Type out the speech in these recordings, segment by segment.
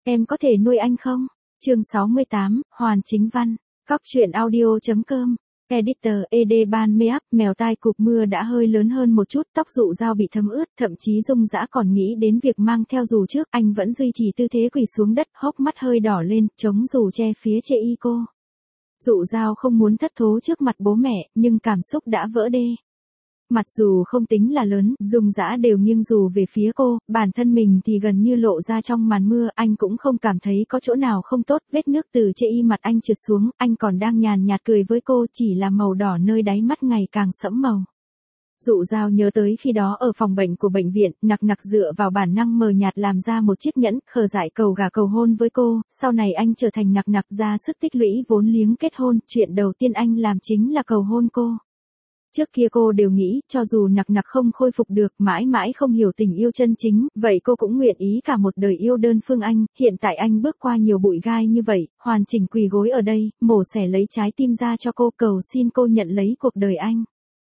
Em có thể nuôi anh không? Chương 68, Hoàn Chính Văn. Góc truyện audio.com. Editor ED Ban Makeup. Mèo tai cụp mưa đã hơi lớn hơn một chút, tóc dụ dao bị thấm ướt, thậm chí Dung Dã còn nghĩ đến việc mang theo dù trước, anh vẫn duy trì tư thế quỳ xuống đất, hốc mắt hơi đỏ lên, chống dù che phía chê y cô. Dụ dao không muốn thất thố trước mặt bố mẹ, nhưng cảm xúc đã vỡ đê. Mặc dù không tính là lớn, Dung Dã đều nghiêng dù về phía cô, bản thân mình thì gần như lộ ra trong màn mưa, anh cũng không cảm thấy có chỗ nào không tốt, vết nước từ chê y mặt anh trượt xuống, anh còn đang nhàn nhạt cười với cô, chỉ là màu đỏ nơi đáy mắt ngày càng sẫm màu. Dụ dao nhớ tới khi đó ở phòng bệnh của bệnh viện, nặc dựa vào bản năng mờ nhạt làm ra một chiếc nhẫn, khờ dại cầu gà cầu hôn với cô, sau này anh trở thành nặc ra sức tích lũy vốn liếng kết hôn, chuyện đầu tiên anh làm chính là cầu hôn cô. Trước kia cô đều nghĩ, cho dù nặc không khôi phục được, mãi mãi không hiểu tình yêu chân chính, vậy cô cũng nguyện ý cả một đời yêu đơn phương anh, hiện tại anh bước qua nhiều bụi gai như vậy, hoàn chỉnh quỳ gối ở đây, mổ xẻ lấy trái tim ra cho cô, cầu xin cô nhận lấy cuộc đời anh.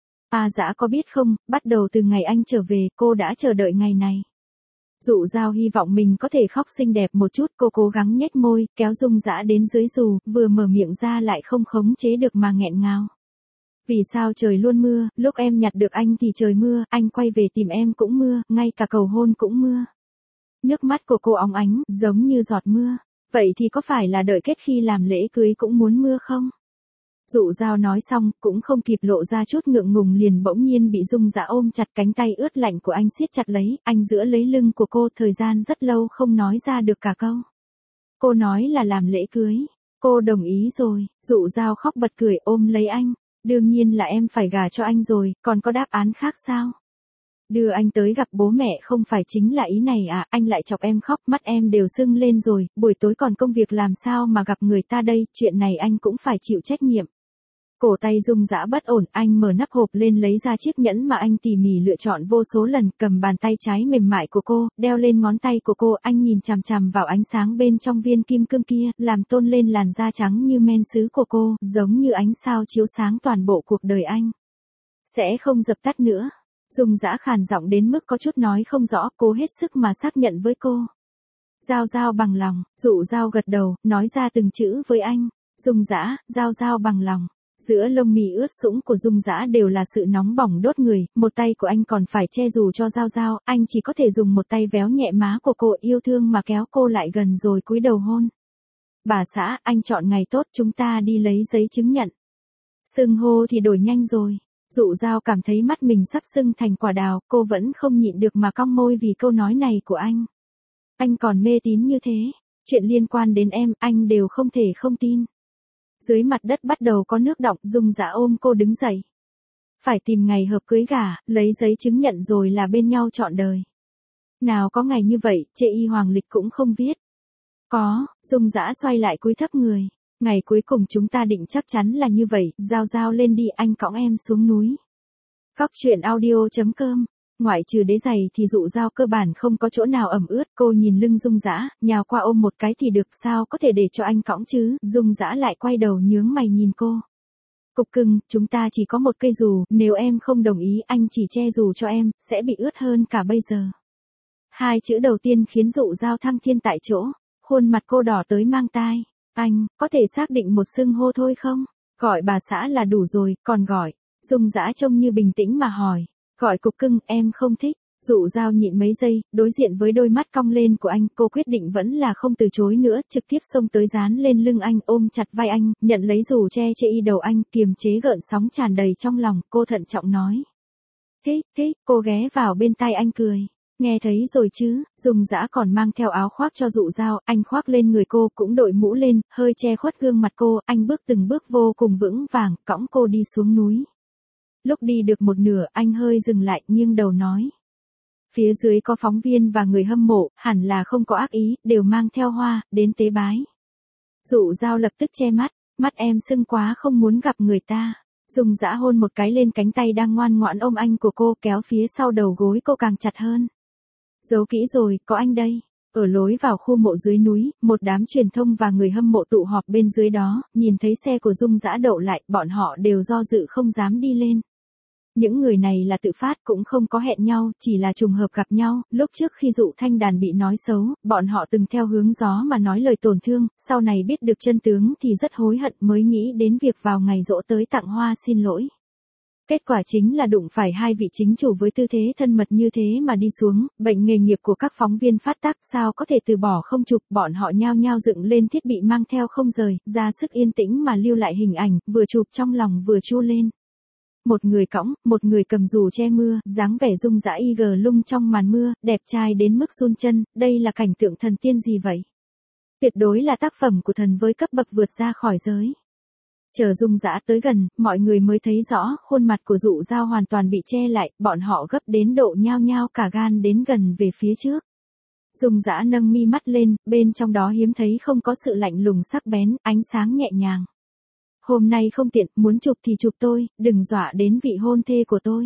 Dã có biết không, bắt đầu từ ngày anh trở về, cô đã chờ đợi ngày này. Dụ dao hy vọng mình có thể khóc xinh đẹp một chút, cô cố gắng nhếch môi, kéo Dung Dã đến dưới dù, vừa mở miệng ra lại không khống chế được mà nghẹn ngào. Vì sao trời luôn mưa, lúc em nhặt được anh thì trời mưa, anh quay về tìm em cũng mưa, ngay cả cầu hôn cũng mưa. Nước mắt của cô óng ánh, giống như giọt mưa. Vậy thì có phải là đợi kết khi làm lễ cưới cũng muốn mưa không? Dụ dao nói xong, cũng không kịp lộ ra chút ngượng ngùng liền bỗng nhiên bị Dung Dã ôm chặt, cánh tay ướt lạnh của anh siết chặt lấy, anh giữ lấy lưng của cô, thời gian rất lâu không nói ra được cả câu. Cô nói là làm lễ cưới. Cô đồng ý rồi, dụ dao khóc bật cười ôm lấy anh. Đương nhiên là em phải gả cho anh rồi, còn có đáp án khác sao? Đưa anh tới gặp bố mẹ không phải chính là ý này à, anh lại chọc em khóc, mắt em đều sưng lên rồi, buổi tối còn công việc làm sao mà gặp người ta đây, chuyện này anh cũng phải chịu trách nhiệm. Cổ tay Dung Dã bất ổn, anh mở nắp hộp lên lấy ra chiếc nhẫn mà anh tỉ mỉ lựa chọn vô số lần, cầm bàn tay trái mềm mại của cô, đeo lên ngón tay của cô, anh nhìn chằm chằm vào ánh sáng bên trong viên kim cương kia, làm tôn lên làn da trắng như men sứ của cô, giống như ánh sao chiếu sáng toàn bộ cuộc đời anh. Sẽ không dập tắt nữa. Dung Dã khàn giọng đến mức có chút nói không rõ, cố hết sức mà xác nhận với cô. Giao giao bằng lòng, dụ dao gật đầu, nói ra từng chữ với anh. Dung Dã, giao giao bằng lòng. Giữa lông mi ướt sũng của Dung Dã đều là sự nóng bỏng đốt người, một tay của anh còn phải che dù cho giao giao, anh chỉ có thể dùng một tay véo nhẹ má của cô, yêu thương mà kéo cô lại gần rồi cúi đầu hôn. Bà xã, anh chọn ngày tốt, chúng ta đi lấy giấy chứng nhận. Xưng hô thì đổi nhanh rồi. Dụ dao cảm thấy mắt mình sắp sưng thành quả đào, cô vẫn không nhịn được mà cong môi vì câu nói này của anh. Anh còn mê tín như thế, chuyện liên quan đến em, anh đều không thể không tin. Dưới mặt đất bắt đầu có nước đọng, Dung Dã ôm cô đứng dậy. Phải tìm ngày hợp cưới gả, lấy giấy chứng nhận rồi là bên nhau trọn đời. Nào có ngày như vậy, chê y hoàng lịch cũng không viết. Có, Dung Dã xoay lại cúi thấp người. Ngày cuối cùng chúng ta định chắc chắn là như vậy, giao giao lên đi, anh cõng em xuống núi. Góc truyện audio.com. Ngoại trừ đế giày thì dụ dao cơ bản không có chỗ nào ẩm ướt, cô nhìn lưng Dung Dã, nhào qua ôm một cái thì được, sao có thể để cho anh cõng chứ, Dung Dã lại quay đầu nhướng mày nhìn cô. Cục cưng, chúng ta chỉ có một cây dù, nếu em không đồng ý anh chỉ che dù cho em, sẽ bị ướt hơn cả bây giờ. Hai chữ đầu tiên khiến dụ dao thăng thiên tại chỗ, khuôn mặt cô đỏ tới mang tai. Anh, có thể xác định một xưng hô thôi không? Gọi bà xã là đủ rồi, còn gọi. Dung Dã trông như bình tĩnh mà hỏi. Gọi cục cưng, em không thích. Dụ dao nhịn mấy giây, đối diện với đôi mắt cong lên của anh, cô quyết định vẫn là không từ chối nữa, trực tiếp xông tới dán lên lưng anh, ôm chặt vai anh, nhận lấy dù che y đầu anh, kiềm chế gợn sóng tràn đầy trong lòng, cô thận trọng nói. Thích, cô ghé vào bên tai anh cười. Nghe thấy rồi chứ, Dung Dã còn mang theo áo khoác cho dụ dao, anh khoác lên người cô, cũng đội mũ lên, hơi che khuất gương mặt cô, anh bước từng bước vô cùng vững vàng, cõng cô đi xuống núi. Lúc đi được một nửa, anh hơi dừng lại, nghiêng đầu nói. Phía dưới có phóng viên và người hâm mộ, hẳn là không có ác ý, đều mang theo hoa, đến tế bái. Dụ dao lập tức che mắt em sưng quá không muốn gặp người ta. Dung Dã hôn một cái lên cánh tay đang ngoan ngoãn ôm anh của cô, kéo phía sau đầu gối cô càng chặt hơn. Giấu kỹ rồi, có anh đây. Ở lối vào khu mộ dưới núi, một đám truyền thông và người hâm mộ tụ họp bên dưới đó, nhìn thấy xe của Dung Dã đậu lại, bọn họ đều do dự không dám đi lên. Những người này là tự phát cũng không có hẹn nhau, chỉ là trùng hợp gặp nhau, lúc trước khi Dụ Thanh Đàn bị nói xấu, bọn họ từng theo hướng gió mà nói lời tổn thương, sau này biết được chân tướng thì rất hối hận mới nghĩ đến việc vào ngày giỗ tới tặng hoa xin lỗi. Kết quả chính là đụng phải hai vị chính chủ với tư thế thân mật như thế mà đi xuống, bệnh nghề nghiệp của các phóng viên phát tác sao có thể từ bỏ không chụp, bọn họ nhao nhao dựng lên thiết bị mang theo không rời, ra sức yên tĩnh mà lưu lại hình ảnh, vừa chụp trong lòng vừa chu lên. Một người cõng, một người cầm dù che mưa, dáng vẻ rung rã y gờ lung trong màn mưa, đẹp trai đến mức run chân, đây là cảnh tượng thần tiên gì vậy? Tuyệt đối là tác phẩm của thần với cấp bậc vượt ra khỏi giới. Chờ Dung Dã tới gần, mọi người mới thấy rõ, khuôn mặt của Dụ Dao hoàn toàn bị che lại, bọn họ gấp đến độ nhao nhao cả gan đến gần về phía trước. Dung Dã nâng mi mắt lên, bên trong đó hiếm thấy không có sự lạnh lùng sắc bén, ánh sáng nhẹ nhàng. Hôm nay không tiện, muốn chụp thì chụp tôi, đừng dọa đến vị hôn thê của tôi.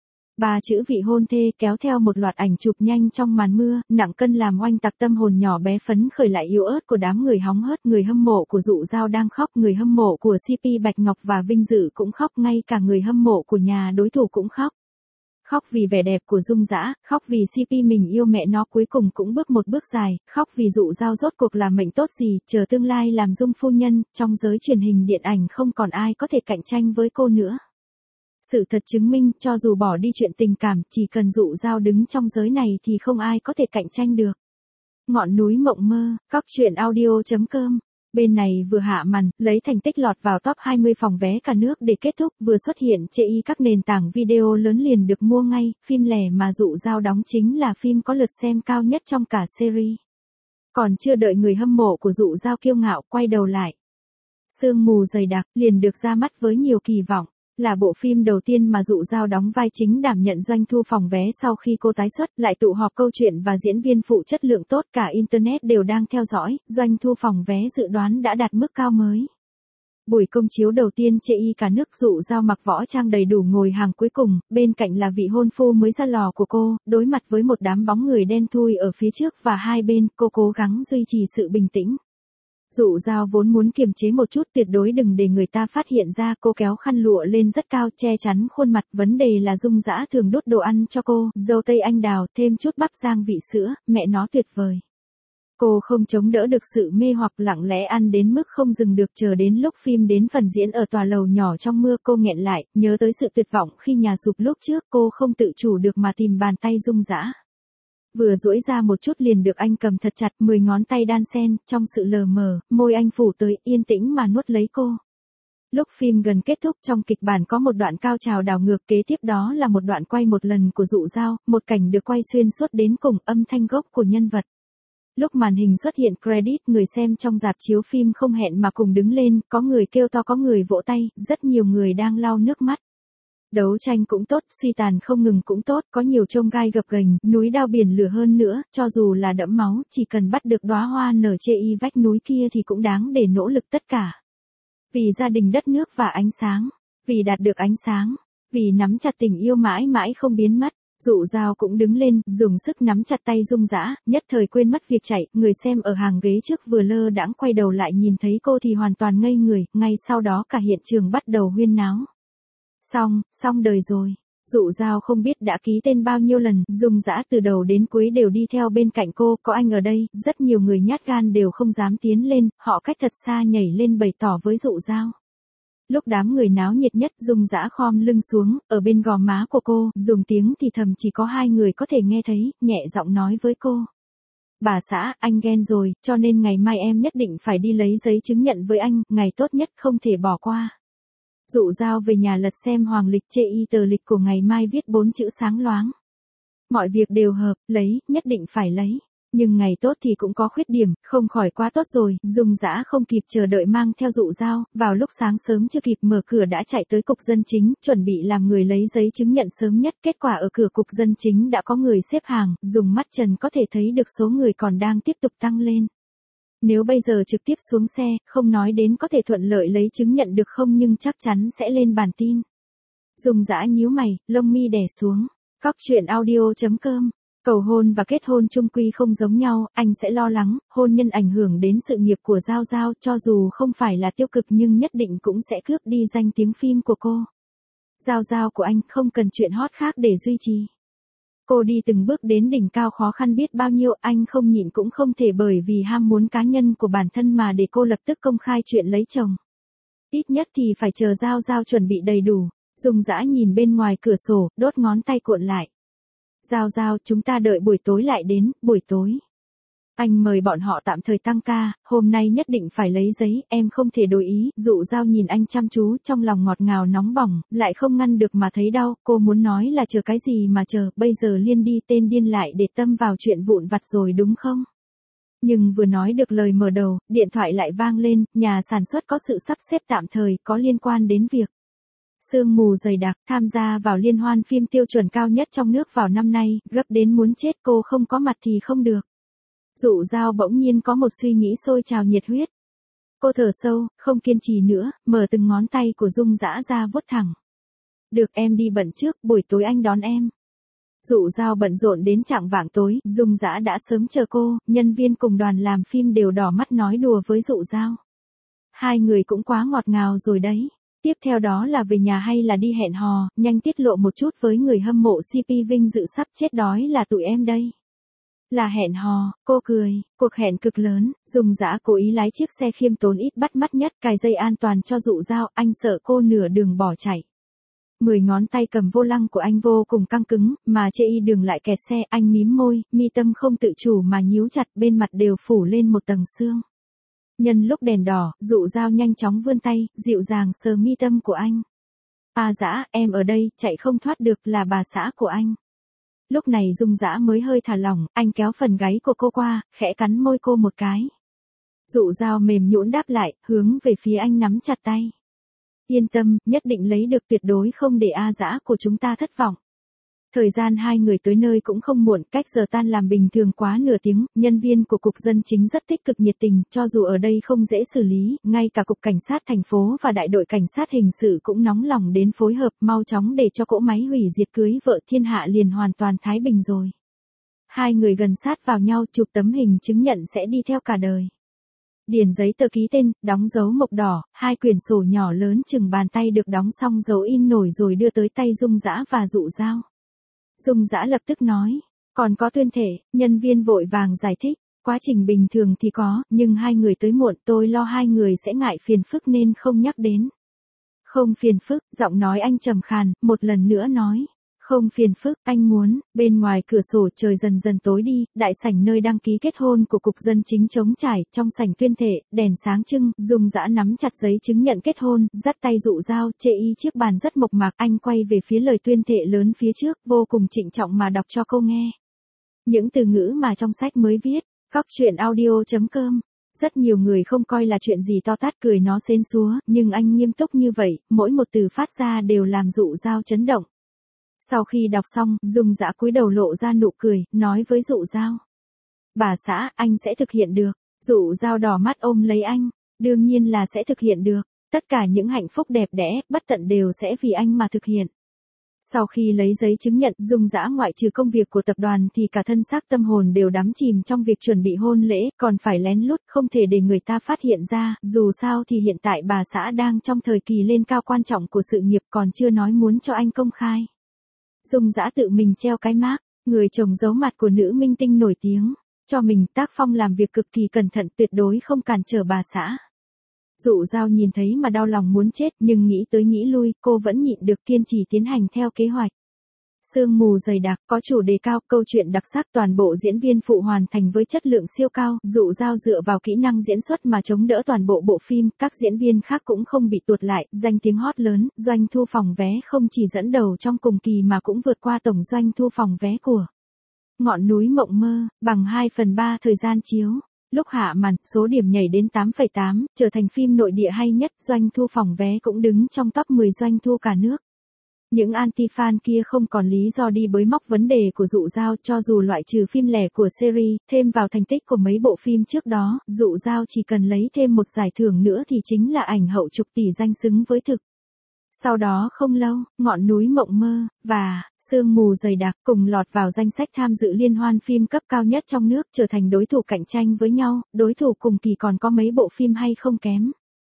Ba chữ vị hôn thê kéo theo một loạt ảnh chụp nhanh trong màn mưa, nặng cân làm oanh tạc tâm hồn nhỏ bé phấn khởi lại yếu ớt của đám người hóng hớt, người hâm mộ của Dụ Dao đang khóc, người hâm mộ của CP Bạch Ngọc và Vinh Dự cũng khóc, ngay cả người hâm mộ của nhà đối thủ cũng khóc. Khóc vì vẻ đẹp của Dung Dã, khóc vì CP mình yêu mẹ nó cuối cùng cũng bước một bước dài, khóc vì Dụ Dao rốt cuộc là mệnh tốt gì, chờ tương lai làm Dung phu nhân, trong giới truyền hình điện ảnh không còn ai có thể cạnh tranh với cô nữa. Sự thật chứng minh, cho dù bỏ đi chuyện tình cảm, chỉ cần Dụ Dao đứng trong giới này thì không ai có thể cạnh tranh được. Ngọn núi mộng mơ, coctruyện.audio.com. Bên này vừa hạ màn, lấy thành tích lọt vào top 20 phòng vé cả nước để kết thúc, vừa xuất hiện chê y các nền tảng video lớn liền được mua ngay, phim lẻ mà Dụ Dao đóng chính là phim có lượt xem cao nhất trong cả series. Còn chưa đợi người hâm mộ của Dụ Dao kiêu ngạo quay đầu lại. Sương mù dày đặc, liền được ra mắt với nhiều kỳ vọng. Là bộ phim đầu tiên mà Dụ Dao đóng vai chính đảm nhận doanh thu phòng vé sau khi cô tái xuất, lại tụ họp câu chuyện và diễn viên phụ chất lượng tốt, cả Internet đều đang theo dõi, doanh thu phòng vé dự đoán đã đạt mức cao mới. Buổi công chiếu đầu tiên chê y cả nước, Dụ Dao mặc võ trang đầy đủ ngồi hàng cuối cùng, bên cạnh là vị hôn phu mới ra lò của cô, đối mặt với một đám bóng người đen thui ở phía trước và hai bên, cô cố gắng duy trì sự bình tĩnh. Dụ Dao vốn muốn kiềm chế một chút, tuyệt đối đừng để người ta phát hiện ra, cô kéo khăn lụa lên rất cao che chắn khuôn mặt, vấn đề là Dung Dã thường đút đồ ăn cho cô, dâu tây anh đào, thêm chút bắp rang vị sữa, mẹ nó tuyệt vời. Cô không chống đỡ được sự mê hoặc, lặng lẽ ăn đến mức không dừng được, chờ đến lúc phim đến phần diễn ở tòa lầu nhỏ trong mưa cô nghẹn lại, nhớ tới sự tuyệt vọng khi nhà sụp lúc trước, cô không tự chủ được mà tìm bàn tay Dung Dã. Vừa duỗi ra một chút liền được anh cầm thật chặt, 10 ngón tay đan xen, trong sự lờ mờ, môi anh phủ tới, yên tĩnh mà nuốt lấy cô. Lúc phim gần kết thúc, trong kịch bản có một đoạn cao trào đảo ngược, kế tiếp đó là một đoạn quay một lần của Dụ Dao, một cảnh được quay xuyên suốt đến cùng, âm thanh gốc của nhân vật. Lúc màn hình xuất hiện credit, người xem trong rạp chiếu phim không hẹn mà cùng đứng lên, có người kêu to, có người vỗ tay, rất nhiều người đang lau nước mắt. Đấu tranh cũng tốt, suy tàn không ngừng cũng tốt, có nhiều chông gai gập ghềnh, núi đao biển lửa hơn nữa, cho dù là đẫm máu, chỉ cần bắt được đóa hoa nở chê y vách núi kia thì cũng đáng để nỗ lực tất cả. Vì gia đình đất nước và ánh sáng, vì đạt được ánh sáng, vì nắm chặt tình yêu mãi mãi không biến mất. Dụ Dao cũng đứng lên, dùng sức nắm chặt tay Dung Dã, nhất thời quên mất việc chạy, người xem ở hàng ghế trước vừa lơ đãng quay đầu lại nhìn thấy cô thì hoàn toàn ngây người, ngay sau đó cả hiện trường bắt đầu huyên náo. Xong đời rồi. Dụ Dao không biết đã ký tên bao nhiêu lần, Dung Dã từ đầu đến cuối đều đi theo bên cạnh cô, có anh ở đây, rất nhiều người nhát gan đều không dám tiến lên, họ cách thật xa nhảy lên bày tỏ với Dụ Dao. Lúc đám người náo nhiệt nhất, Dung Dã khom lưng xuống, ở bên gò má của cô, dùng tiếng thì thầm chỉ có hai người có thể nghe thấy, nhẹ giọng nói với cô. Bà xã, anh ghen rồi, cho nên ngày mai em nhất định phải đi lấy giấy chứng nhận với anh, ngày tốt nhất không thể bỏ qua. Dụ Dao về nhà lật xem hoàng lịch chê y, tờ lịch của ngày mai viết 4 chữ sáng loáng. Mọi việc đều hợp, lấy, nhất định phải lấy. Nhưng ngày tốt thì cũng có khuyết điểm, không khỏi quá tốt rồi, Dung Dã không kịp chờ đợi mang theo Dụ Dao, vào lúc sáng sớm chưa kịp mở cửa đã chạy tới cục dân chính, chuẩn bị làm người lấy giấy chứng nhận sớm nhất, kết quả ở cửa cục dân chính đã có người xếp hàng, dùng mắt trần có thể thấy được số người còn đang tiếp tục tăng lên. Nếu bây giờ trực tiếp xuống xe, không nói đến có thể thuận lợi lấy chứng nhận được không nhưng chắc chắn sẽ lên bản tin. Dung Dã nhíu mày, lông mi đè xuống. Coctruyện.audio.com. Cầu hôn và kết hôn chung quy không giống nhau, anh sẽ lo lắng, hôn nhân ảnh hưởng đến sự nghiệp của Giao Giao, cho dù không phải là tiêu cực nhưng nhất định cũng sẽ cướp đi danh tiếng phim của cô. Giao giao của anh không cần chuyện hot khác để duy trì. Cô đi từng bước đến đỉnh cao khó khăn biết bao nhiêu, anh không nhịn cũng không thể bởi vì ham muốn cá nhân của bản thân mà để cô lập tức công khai chuyện lấy chồng. Ít nhất thì phải chờ giao giao chuẩn bị đầy đủ. Dung Dã nhìn bên ngoài cửa sổ, đốt ngón tay cuộn lại. Giao giao, chúng ta đợi buổi tối lại đến, buổi tối. Anh mời bọn họ tạm thời tăng ca, hôm nay nhất định phải lấy giấy, em không thể đổi ý. Dụ Giao nhìn anh chăm chú, trong lòng ngọt ngào nóng bỏng, lại không ngăn được mà thấy đau. Cô muốn nói là chờ cái gì mà chờ, bây giờ liên đi tên điên lại để tâm vào chuyện vụn vặt rồi đúng không? Nhưng vừa nói được lời mở đầu, điện thoại lại vang lên, nhà sản xuất có sự sắp xếp tạm thời, có liên quan đến việc sương mù dày đặc, tham gia vào liên hoan phim tiêu chuẩn cao nhất trong nước vào năm nay, gấp đến muốn chết, cô không có mặt thì không được. Dụ Giao bỗng nhiên có một suy nghĩ sôi trào nhiệt huyết. Cô thở sâu, không kiên trì nữa, mở từng ngón tay của Dung Dã ra vuốt thẳng. Được, em đi bận trước, buổi tối anh đón em. Dụ Giao bận rộn đến chạng vạng tối, Dung Dã đã sớm chờ cô, nhân viên cùng đoàn làm phim đều đỏ mắt nói đùa với Dụ Giao. Hai người cũng quá ngọt ngào rồi đấy. Tiếp theo đó là về nhà hay là đi hẹn hò, nhanh tiết lộ một chút với người hâm mộ CP Vinh Dự sắp chết đói là tụi em đây. Là hẹn hò, cô cười, cuộc hẹn cực lớn, Dung Dã cố ý lái chiếc xe khiêm tốn ít bắt mắt nhất, cài dây an toàn cho Dụ Giao, anh sợ cô nửa đường bỏ chạy. 10 ngón tay cầm vô lăng của anh vô cùng căng cứng, mà chê y đường lại kẹt xe, anh mím môi, mi tâm không tự chủ mà nhíu chặt, bên mặt đều phủ lên một tầng sương. Nhân lúc đèn đỏ, Dụ Giao nhanh chóng vươn tay, dịu dàng sờ mi tâm của anh. Dã, em ở đây, chạy không thoát được, là bà xã của anh. Lúc này Dung Dã mới hơi thả lỏng, anh kéo phần gáy của cô qua, khẽ cắn môi cô một cái. Dụ Giao mềm nhũn đáp lại, hướng về phía anh nắm chặt tay. Yên tâm, nhất định lấy được, tuyệt đối không để Dã của chúng ta thất vọng. Thời gian hai người tới nơi cũng không muộn, cách giờ tan làm bình thường quá nửa tiếng, nhân viên của Cục Dân Chính rất tích cực nhiệt tình, cho dù ở đây không dễ xử lý, ngay cả Cục Cảnh sát thành phố và Đại đội Cảnh sát hình sự cũng nóng lòng đến phối hợp, mau chóng để cho cỗ máy hủy diệt cưới vợ thiên hạ liền hoàn toàn thái bình rồi. Hai người gần sát vào nhau, chụp tấm hình chứng nhận sẽ đi theo cả đời. Điền giấy tờ ký tên, đóng dấu mộc đỏ, 2 quyển sổ nhỏ lớn chừng bàn tay được đóng xong dấu in nổi rồi đưa tới tay Dung Dã và Dụ Giao. Dung Dã lập tức nói, còn có tuyên thể, nhân viên vội vàng giải thích, quá trình bình thường thì có, nhưng hai người tới muộn, tôi lo hai người sẽ ngại phiền phức nên không nhắc đến. Không phiền phức, giọng nói anh trầm khàn, một lần nữa nói. Không phiền phức, anh muốn. Bên ngoài cửa sổ trời dần dần tối đi, đại sảnh nơi đăng ký kết hôn của Cục Dân Chính trống trải, trong sảnh tuyên thể, đèn sáng trưng, Dung Dã nắm chặt giấy chứng nhận kết hôn, dắt tay Dụ Giao, chê y chiếc bàn rất mộc mạc, anh quay về phía lời tuyên thể lớn phía trước, vô cùng trịnh trọng mà đọc cho cô nghe. Những từ ngữ mà trong sách mới viết, Cóc truyện audio.com. Rất nhiều người không coi là chuyện gì to tát, cười nó xến xúa, nhưng anh nghiêm túc như vậy, mỗi một từ phát ra đều làm Dụ Giao chấn động. Sau khi đọc xong, Dung Dã cúi đầu lộ ra nụ cười, nói với Dụ Giao. Bà xã, anh sẽ thực hiện được. Dụ Giao đỏ mắt ôm lấy anh. Đương nhiên là sẽ thực hiện được. Tất cả những hạnh phúc đẹp đẽ, bất tận đều sẽ vì anh mà thực hiện. Sau khi lấy giấy chứng nhận, Dung Dã ngoại trừ công việc của tập đoàn thì cả thân xác tâm hồn đều đắm chìm trong việc chuẩn bị hôn lễ, còn phải lén lút, không thể để người ta phát hiện ra, dù sao thì hiện tại bà xã đang trong thời kỳ lên cao quan trọng của sự nghiệp, còn chưa nói muốn cho anh công khai. Dung Dã tự mình treo cái mác, người chồng giấu mặt của nữ minh tinh nổi tiếng, cho mình tác phong làm việc cực kỳ cẩn thận, tuyệt đối không cản trở bà xã. Dụ Giao nhìn thấy mà đau lòng muốn chết, nhưng nghĩ tới nghĩ lui, cô vẫn nhịn được kiên trì tiến hành theo kế hoạch. Sương mù dày đặc, có chủ đề cao, câu chuyện đặc sắc, toàn bộ diễn viên phụ hoàn thành với chất lượng siêu cao, Dụ Giao dựa vào kỹ năng diễn xuất mà chống đỡ toàn bộ bộ phim, các diễn viên khác cũng không bị tuột lại, danh tiếng hot lớn, doanh thu phòng vé không chỉ dẫn đầu trong cùng kỳ mà cũng vượt qua tổng doanh thu phòng vé của Ngọn núi mộng mơ, bằng 2/3 thời gian chiếu. Lúc hạ màn, số điểm nhảy đến 8,8, trở thành phim nội địa hay nhất, doanh thu phòng vé cũng đứng trong top 10 doanh thu cả nước. Những anti-fan kia không còn lý do đi bới móc vấn đề của Dụ Giao, cho dù loại trừ phim lẻ của series, thêm vào thành tích của mấy bộ phim trước đó, Dụ Giao chỉ cần lấy thêm một giải thưởng nữa thì chính là ảnh hậu chục tỷ danh xứng với thực. Sau đó không lâu, Ngọn núi mộng mơ, và Sương mù dày đặc cùng lọt vào danh sách tham dự liên hoan phim cấp cao nhất trong nước, trở thành đối thủ cạnh tranh với nhau, đối thủ cùng kỳ còn có mấy bộ phim hay không kém.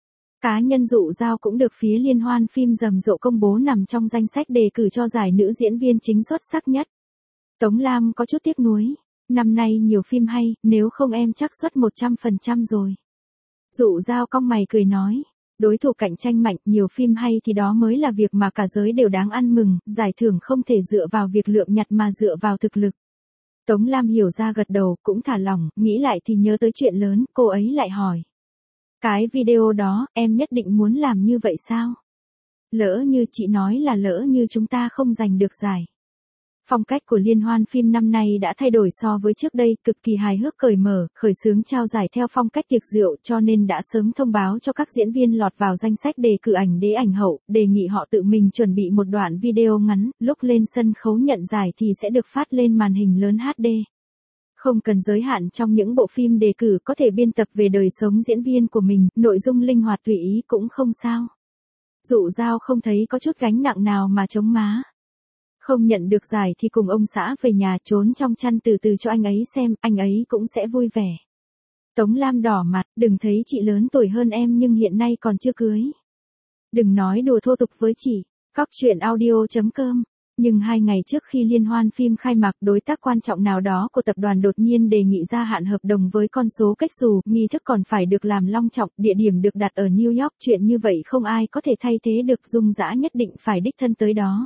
Cá nhân Dụ Dao cũng được phía liên hoan phim rầm rộ công bố nằm trong danh sách đề cử cho giải nữ diễn viên chính xuất sắc nhất. Tống Lam có chút tiếc nuối. Năm nay nhiều phim hay, nếu không em chắc suất 100% rồi. Dụ Dao cong mày cười nói. Đối thủ cạnh tranh mạnh, nhiều phim hay thì đó mới là việc mà cả giới đều đáng ăn mừng, giải thưởng không thể dựa vào việc lượm nhặt mà dựa vào thực lực. Tống Lam hiểu ra gật đầu, cũng thả lỏng, nghĩ lại thì nhớ tới chuyện lớn, cô ấy lại hỏi. Cái video đó, em nhất định muốn làm như vậy sao? Lỡ như chị nói là lỡ như chúng ta không giành được giải. Phong cách của liên hoan phim năm nay đã thay đổi so với trước đây, cực kỳ hài hước cởi mở, khởi xướng trao giải theo phong cách tiệc rượu cho nên đã sớm thông báo cho các diễn viên lọt vào danh sách đề cử ảnh đế ảnh hậu, đề nghị họ tự mình chuẩn bị một đoạn video ngắn, lúc lên sân khấu nhận giải thì sẽ được phát lên màn hình lớn HD. Không cần giới hạn trong những bộ phim đề cử, có thể biên tập về đời sống diễn viên của mình, nội dung linh hoạt tùy ý cũng không sao. Dụ Dao không thấy có chút gánh nặng nào mà chống má. Không nhận được giải thì cùng ông xã về nhà trốn trong chăn từ từ cho anh ấy xem, anh ấy cũng sẽ vui vẻ. Tống Lam đỏ mặt, đừng thấy chị lớn tuổi hơn em nhưng hiện nay còn chưa cưới. Đừng nói đùa thô tục với chị. Cóc truyện audio.com. Nhưng 2 ngày trước khi liên hoan phim khai mạc, đối tác quan trọng nào đó của tập đoàn đột nhiên đề nghị gia hạn hợp đồng với con số cách xù, nghi thức còn phải được làm long trọng, địa điểm được đặt ở New York, chuyện như vậy không ai có thể thay thế được, Dung Dã nhất định phải đích thân tới đó.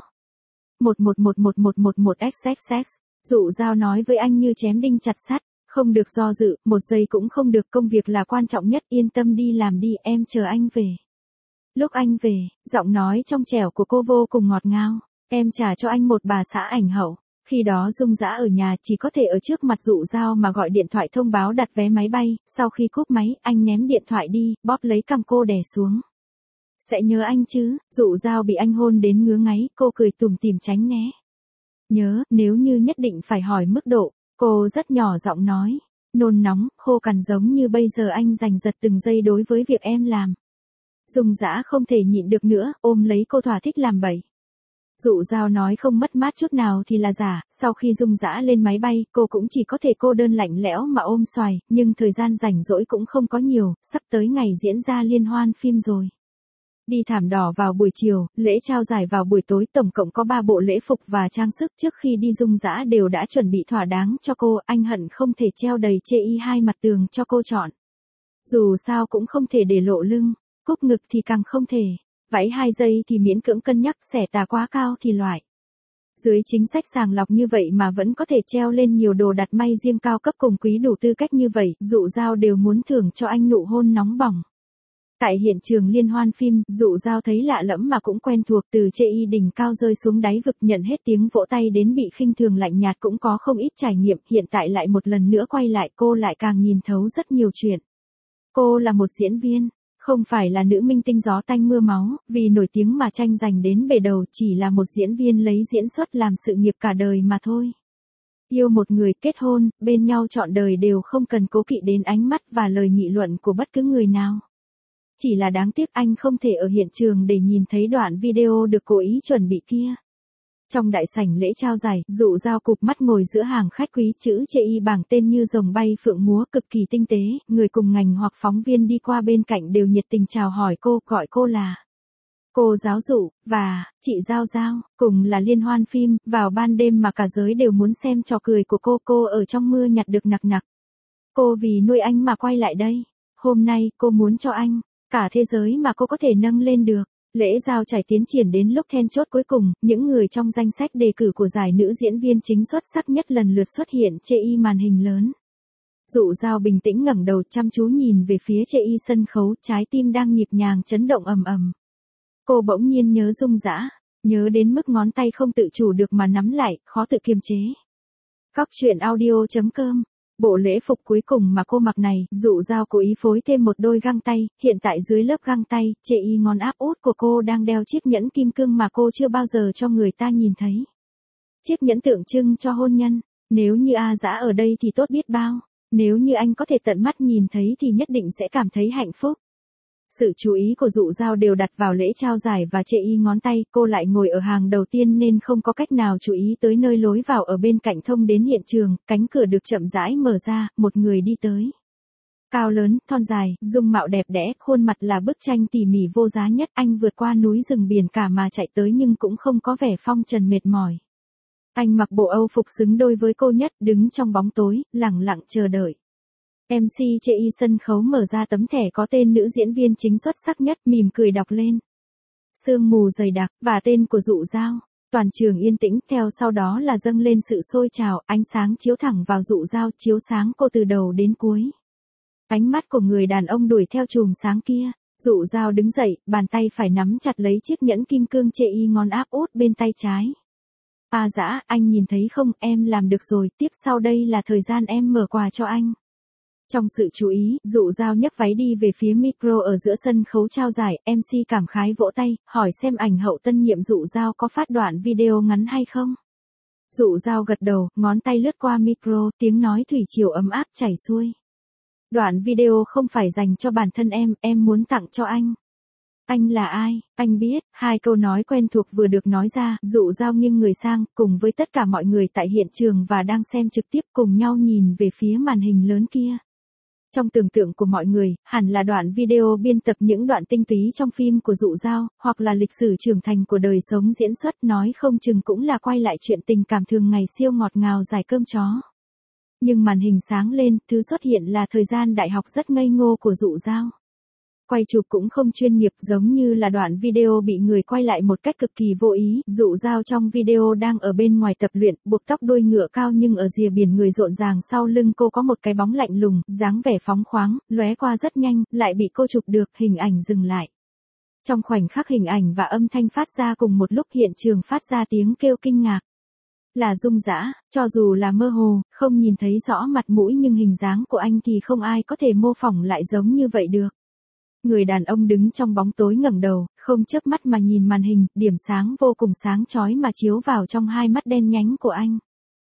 111111xxx, Dụ Dao nói với anh như chém đinh chặt sắt, không được do dự, một giây cũng không được, công việc là quan trọng nhất, yên tâm đi làm đi, em chờ anh về. Lúc anh về, giọng nói trong trẻo của cô vô cùng ngọt ngào, em trả cho anh một bà xã ảnh hậu. Khi đó Dung Dã ở nhà chỉ có thể ở trước mặt Dụ Dao mà gọi điện thoại thông báo đặt vé máy bay, sau khi cúp máy, anh ném điện thoại đi, bóp lấy cằm cô đè xuống. Sẽ nhớ anh chứ? Dụ Dao bị anh hôn đến ngứa ngáy, cô cười tủm tỉm tránh né. Nhớ, nếu như nhất định phải hỏi mức độ, cô rất nhỏ giọng nói. Nôn nóng, khô cằn giống như bây giờ anh giành giật từng giây đối với việc em làm. Dung Dã không thể nhịn được nữa, ôm lấy cô thỏa thích làm bậy. Dụ Dao nói không mất mát chút nào thì là giả, sau khi Dung Dã lên máy bay, cô cũng chỉ có thể cô đơn lạnh lẽo mà ôm xoài, nhưng thời gian rảnh rỗi cũng không có nhiều, sắp tới ngày diễn ra liên hoan phim rồi. Đi thảm đỏ vào buổi chiều, lễ trao giải vào buổi tối, tổng cộng có 3 bộ lễ phục và trang sức, trước khi đi Dung Dã đều đã chuẩn bị thỏa đáng cho cô, anh hận không thể treo đầy chê y 2 mặt tường cho cô chọn. Dù sao cũng không thể để lộ lưng, cúc ngực thì càng không thể, váy 2 giây thì miễn cưỡng cân nhắc, xẻ tà quá cao thì loại. Dưới chính sách sàng lọc như vậy mà vẫn có thể treo lên nhiều đồ đặt may riêng cao cấp cùng quý đủ tư cách như vậy, Dụ Dao đều muốn thưởng cho anh nụ hôn nóng bỏng. Tại hiện trường liên hoan phim, Dụ Dao thấy lạ lẫm mà cũng quen thuộc, từ chê y đỉnh cao rơi xuống đáy vực, nhận hết tiếng vỗ tay đến bị khinh thường lạnh nhạt cũng có không ít trải nghiệm, hiện tại lại một lần nữa quay lại, cô lại càng nhìn thấu rất nhiều chuyện. Cô là một diễn viên, không phải là nữ minh tinh gió tanh mưa máu, vì nổi tiếng mà tranh giành đến bề đầu, chỉ là một diễn viên lấy diễn xuất làm sự nghiệp cả đời mà thôi. Yêu một người, kết hôn, bên nhau trọn đời đều không cần cố kỵ đến ánh mắt và lời nghị luận của bất cứ người nào. Chỉ là đáng tiếc anh không thể ở hiện trường để nhìn thấy đoạn video được cố ý chuẩn bị kia. Trong đại sảnh lễ trao giải, Dụ Dao cụp mắt ngồi giữa hàng khách quý, chữ chê y bảng tên như rồng bay phượng múa, cực kỳ tinh tế, người cùng ngành hoặc phóng viên đi qua bên cạnh đều nhiệt tình chào hỏi cô, gọi cô là cô giáo Dụ, và chị Dao Dao, cùng là liên hoan phim, vào ban đêm mà cả giới đều muốn xem trò cười của cô ở trong mưa nhặt được nặc nặc. Cô vì nuôi anh mà quay lại đây, hôm nay cô muốn cho anh cả thế giới mà cô có thể nâng lên được. Lễ giao trải tiến triển đến lúc then chốt cuối cùng, những người trong danh sách đề cử của giải nữ diễn viên chính xuất sắc nhất lần lượt xuất hiện chê y màn hình lớn. Dụ Dao bình tĩnh ngẩng đầu chăm chú nhìn về phía chê y sân khấu, trái tim đang nhịp nhàng chấn động ầm ầm. Cô bỗng nhiên nhớ Dung Dã, nhớ đến mức ngón tay không tự chủ được mà nắm lại, khó tự kiềm chế. Cóc truyện audio.com. Bộ lễ phục cuối cùng mà cô mặc này, Dụ Dao cố ý phối thêm một đôi găng tay, hiện tại dưới lớp găng tay, chê y ngón áp út của cô đang đeo chiếc nhẫn kim cương mà cô chưa bao giờ cho người ta nhìn thấy. Chiếc nhẫn tượng trưng cho hôn nhân, nếu như A Dã ở đây thì tốt biết bao, nếu như anh có thể tận mắt nhìn thấy thì nhất định sẽ cảm thấy hạnh phúc. Sự chú ý của Dụ Dao đều đặt vào lễ trao giải và chê y ngón tay, cô lại ngồi ở hàng đầu tiên nên không có cách nào chú ý tới nơi lối vào ở bên cạnh thông đến hiện trường, cánh cửa được chậm rãi mở ra, một người đi tới. Cao lớn, thon dài, dung mạo đẹp đẽ, khuôn mặt là bức tranh tỉ mỉ vô giá nhất. Anh vượt qua núi rừng biển cả mà chạy tới nhưng cũng không có vẻ phong trần mệt mỏi. Anh mặc bộ Âu phục xứng đôi với cô nhất, đứng trong bóng tối, lẳng lặng chờ đợi. MC chê y sân khấu mở ra tấm thẻ có tên nữ diễn viên chính xuất sắc nhất, mỉm cười đọc lên. Sương mù dày đặc, và tên của Dụ Dao. Toàn trường yên tĩnh, theo sau đó là dâng lên sự sôi trào, ánh sáng chiếu thẳng vào Dụ Dao, chiếu sáng cô từ đầu đến cuối. Ánh mắt của người đàn ông đuổi theo chùm sáng kia. Dụ Dao đứng dậy, bàn tay phải nắm chặt lấy chiếc nhẫn kim cương chê y ngón áp út bên tay trái. A Dã, anh nhìn thấy không, em làm được rồi, tiếp sau đây là thời gian em mở quà cho anh. Trong sự chú ý, Dụ Dao nhấc váy đi về phía micro ở giữa sân khấu trao giải, MC cảm khái vỗ tay, hỏi xem ảnh hậu tân nhiệm Dụ Dao có phát đoạn video ngắn hay không. Dụ Dao gật đầu, ngón tay lướt qua micro, tiếng nói thủy triều ấm áp chảy xuôi. Đoạn video không phải dành cho bản thân em muốn tặng cho anh. Anh là ai, anh biết, hai câu nói quen thuộc vừa được nói ra, Dụ Dao nghiêng người sang, cùng với tất cả mọi người tại hiện trường và đang xem trực tiếp cùng nhau nhìn về phía màn hình lớn kia. Trong tưởng tượng của mọi người, hẳn là đoạn video biên tập những đoạn tinh túy trong phim của Dụ Dao, hoặc là lịch sử trưởng thành của đời sống diễn xuất, nói không chừng cũng là quay lại chuyện tình cảm thường ngày siêu ngọt ngào giải cơm chó. Nhưng màn hình sáng lên, thứ xuất hiện là thời gian đại học rất ngây ngô của Dụ Dao. Quay chụp cũng không chuyên nghiệp, giống như là đoạn video bị người quay lại một cách cực kỳ vô ý. Dụ Dao trong video đang ở bên ngoài tập luyện, buộc tóc đuôi ngựa cao nhưng ở rìa biển người rộn ràng sau lưng cô có một cái bóng lạnh lùng, dáng vẻ phóng khoáng, lóe qua rất nhanh, lại bị cô chụp được, hình ảnh dừng lại. Trong khoảnh khắc hình ảnh và âm thanh phát ra cùng một lúc, hiện trường phát ra tiếng kêu kinh ngạc. Là Dung Dã, cho dù là mơ hồ, không nhìn thấy rõ mặt mũi nhưng hình dáng của anh thì không ai có thể mô phỏng lại giống như vậy được. Người đàn ông đứng trong bóng tối ngẩng đầu, không chớp mắt mà nhìn màn hình, điểm sáng vô cùng sáng chói mà chiếu vào trong hai mắt đen nhánh của anh.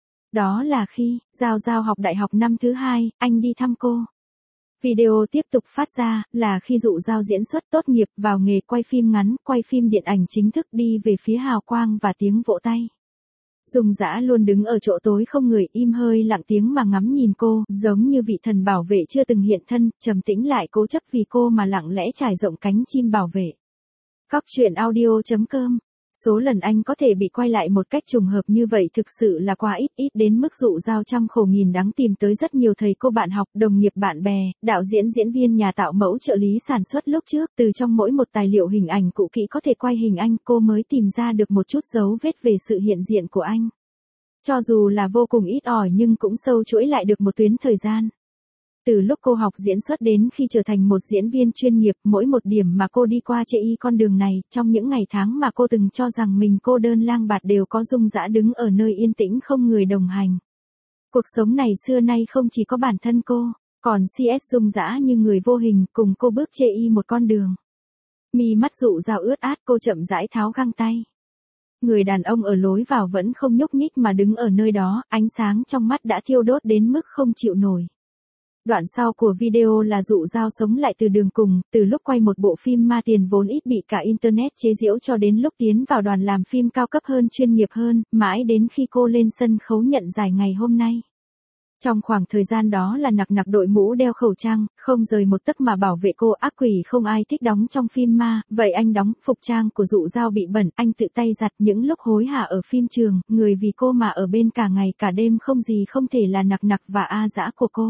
Đó là khi, Giao Giao học đại học năm thứ 2, anh đi thăm cô. Video tiếp tục phát ra, là khi Dụ Dao diễn xuất tốt nghiệp, vào nghề quay phim ngắn, quay phim điện ảnh chính thức, đi về phía hào quang và tiếng vỗ tay. Dung Dã luôn đứng ở chỗ tối không người, im hơi lặng tiếng mà ngắm nhìn cô, giống như vị thần bảo vệ chưa từng hiện thân, trầm tĩnh lại cố chấp vì cô mà lặng lẽ trải rộng cánh chim bảo vệ. Cóc truyện audio.com. Số lần anh có thể bị quay lại một cách trùng hợp như vậy thực sự là quá ít đến mức Dụ Dao trăm khổ nghìn đắng tìm tới rất nhiều thầy cô bạn học, đồng nghiệp bạn bè, đạo diễn diễn viên, nhà tạo mẫu, trợ lý sản xuất lúc trước, từ trong mỗi một tài liệu hình ảnh cũ kỹ có thể quay hình anh, cô mới tìm ra được một chút dấu vết về sự hiện diện của anh. Cho dù là vô cùng ít ỏi nhưng cũng sâu chuỗi lại được một tuyến thời gian. Từ lúc cô học diễn xuất đến khi trở thành một diễn viên chuyên nghiệp, mỗi một điểm mà cô đi qua chê y con đường này, trong những ngày tháng mà cô từng cho rằng mình cô đơn lang bạt đều có Dung Dã đứng ở nơi yên tĩnh không người đồng hành. Cuộc sống này xưa nay không chỉ có bản thân cô, còn CS Dung Dã như người vô hình cùng cô bước chê y một con đường. Mi mắt Dụ Dao ướt át, cô chậm rãi tháo găng tay. Người đàn ông ở lối vào vẫn không nhúc nhích mà đứng ở nơi đó, ánh sáng trong mắt đã thiêu đốt đến mức không chịu nổi. Đoạn sau của video là Dụ Dao sống lại từ đường cùng, từ lúc quay một bộ phim ma tiền vốn ít bị cả Internet chế giễu cho đến lúc tiến vào đoàn làm phim cao cấp hơn, chuyên nghiệp hơn, mãi đến khi cô lên sân khấu nhận giải ngày hôm nay. Trong khoảng thời gian đó là nặc đội mũ, đeo khẩu trang, không rời một tấc mà bảo vệ cô. Ác quỷ không ai thích đóng trong phim ma, vậy anh đóng. Phục trang của Dụ Dao bị bẩn, anh tự tay giặt. Những lúc hối hả ở phim trường, người vì cô mà ở bên cả ngày cả đêm không gì không thể là nặc và A Dã của cô.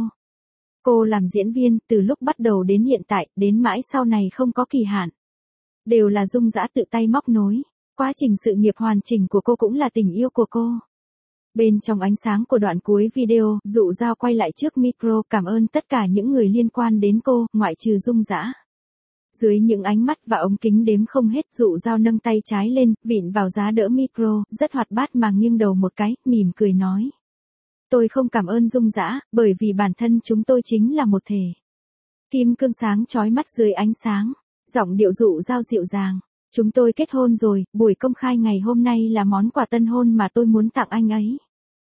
Cô làm diễn viên, từ lúc bắt đầu đến hiện tại, đến mãi sau này không có kỳ hạn. Đều là Dung Dã tự tay móc nối. Quá trình sự nghiệp hoàn chỉnh của cô cũng là tình yêu của cô. Bên trong ánh sáng của đoạn cuối video, Dụ Dao quay lại trước micro, cảm ơn tất cả những người liên quan đến cô, ngoại trừ Dung Dã. Dưới những ánh mắt và ống kính đếm không hết, Dụ Dao nâng tay trái lên, vịn vào giá đỡ micro, rất hoạt bát mà nghiêng đầu một cái, mỉm cười nói. Tôi không cảm ơn Dung Dã, bởi vì bản thân chúng tôi chính là một thể. Kim cương sáng chói mắt dưới ánh sáng, giọng điệu Dụ Dao dịu dàng. Chúng tôi kết hôn rồi, buổi công khai ngày hôm nay là món quà tân hôn mà tôi muốn tặng anh ấy.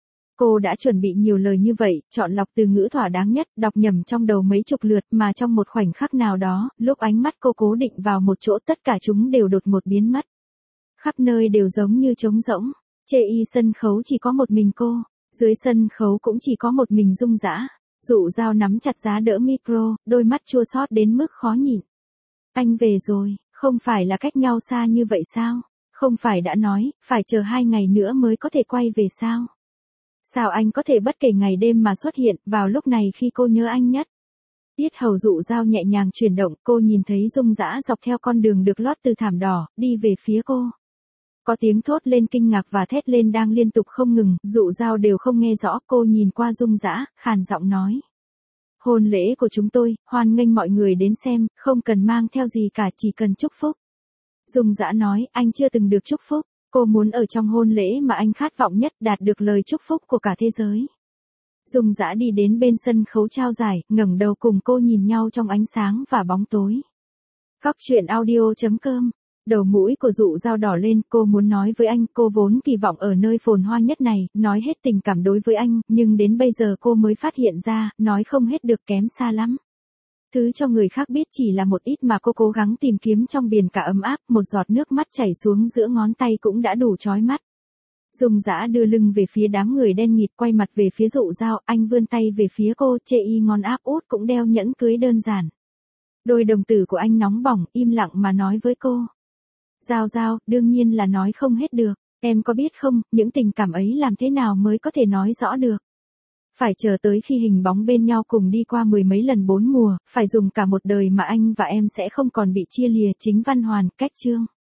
Cô đã chuẩn bị nhiều lời như vậy, chọn lọc từ ngữ thỏa đáng nhất, đọc nhầm trong đầu mấy chục lượt mà trong một khoảnh khắc nào đó, lúc ánh mắt cô cố định vào một chỗ tất cả chúng đều đột ngột biến mất. Khắp nơi đều giống như trống rỗng, chê y sân khấu chỉ có một mình cô, dưới sân khấu cũng chỉ có một mình Dung Dã. Dụ Dao nắm chặt giá đỡ micro, đôi mắt chua xót đến mức khó nhịn. Anh về rồi, không phải là cách nhau xa như vậy sao? Không phải đã nói, phải chờ 2 ngày nữa mới có thể quay về sao? Sao anh có thể bất kể ngày đêm mà xuất hiện vào lúc này khi cô nhớ anh nhất? Yết hầu Dụ Dao nhẹ nhàng chuyển động, cô nhìn thấy Dung Dã dọc theo con đường được lót từ thảm đỏ, đi về phía cô. Có tiếng thốt lên kinh ngạc và thét lên đang liên tục không ngừng, Dụ Dao đều không nghe rõ, cô nhìn qua Dung Dã, khàn giọng nói. Hôn lễ của chúng tôi, hoan nghênh mọi người đến xem, không cần mang theo gì cả, chỉ cần chúc phúc. Dung Dã nói, anh chưa từng được chúc phúc, cô muốn ở trong hôn lễ mà anh khát vọng nhất, đạt được lời chúc phúc của cả thế giới. Dung Dã đi đến bên sân khấu trao giải, ngẩng đầu cùng cô nhìn nhau trong ánh sáng và bóng tối. Cóc truyện audio.com. Đầu mũi của Dụ Dao đỏ lên, cô muốn nói với anh, cô vốn kỳ vọng ở nơi phồn hoa nhất này, nói hết tình cảm đối với anh, nhưng đến bây giờ cô mới phát hiện ra, nói không hết được kém xa lắm. Thứ cho người khác biết chỉ là một ít mà cô cố gắng tìm kiếm trong biển cả ấm áp, một giọt nước mắt chảy xuống giữa ngón tay cũng đã đủ chói mắt. Dung Dã đưa lưng về phía đám người đen nghịt, quay mặt về phía Dụ Dao, anh vươn tay về phía cô, chê y ngón áp út cũng đeo nhẫn cưới đơn giản. Đôi đồng tử của anh nóng bỏng, im lặng mà nói với cô. Dao Dao, đương nhiên là nói không hết được, em có biết không, những tình cảm ấy làm thế nào mới có thể nói rõ được. Phải chờ tới khi hình bóng bên nhau cùng đi qua 10 mấy lần 4 mùa, phải dùng cả một đời mà anh và em sẽ không còn bị chia lìa. Chính Văn Hoàn, Cách Chương.